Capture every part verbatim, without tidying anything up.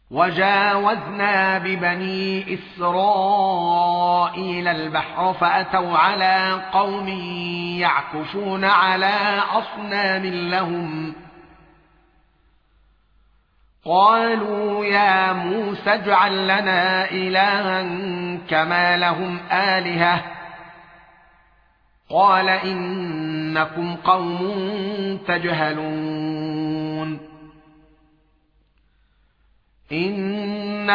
وجاوزنا ببني إسرائيل البحر فأتوا على قوم يعكفون على أصنام لهم قالوا يا موسى اجعل لنا إلها كما لهم آلهة قال إنكم قوم تجهلون إن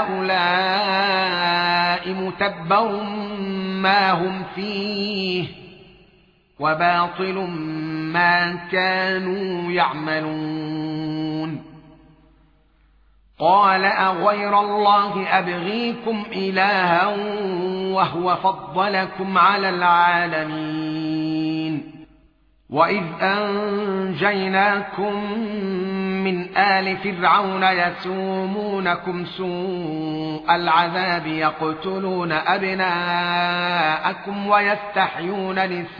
هؤلاء متبر ما هم فيه وباطل ما كانوا يعملون قال أغير الله أبغيكم إلها وهو فضلكم على العالمين وإذ أنجيناكم من آل فرعون يسومونكم سوء العذاب يقتلون أبناءكم ويستحيون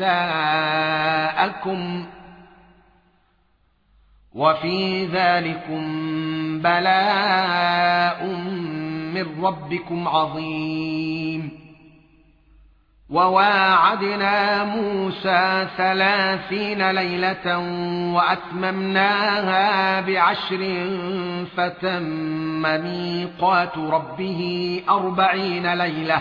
نساءكم وفي ذلكم بلاء من ربكم عظيم وواعدنا موسى ثلاثين ليلة وأتممناها بعشر فتم ميقات ربه أربعين ليلة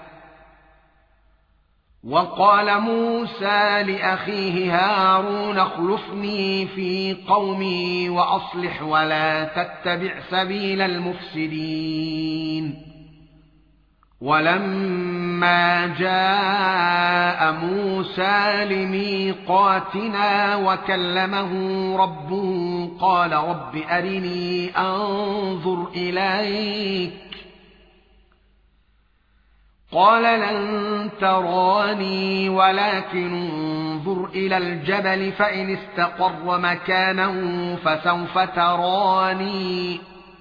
وقال موسى لأخيه هارون اخلفني في قومي وأصلح ولا تتبع سبيل المفسدين ولما جاء موسى لميقاتنا وكلمه ربه قال رب أرني أنظر إليك قال لن تراني ولكن انظر إلى الجبل فإن استقر مكانه فسوف تراني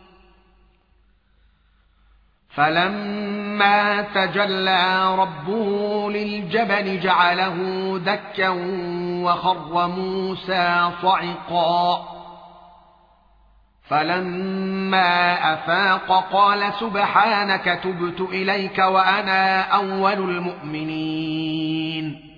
فلما تجلى ربه للجبل جعله دكا وخر موسى صعقا فلما أفاق قال سبحانك تبت إليك وأنا أول المؤمنين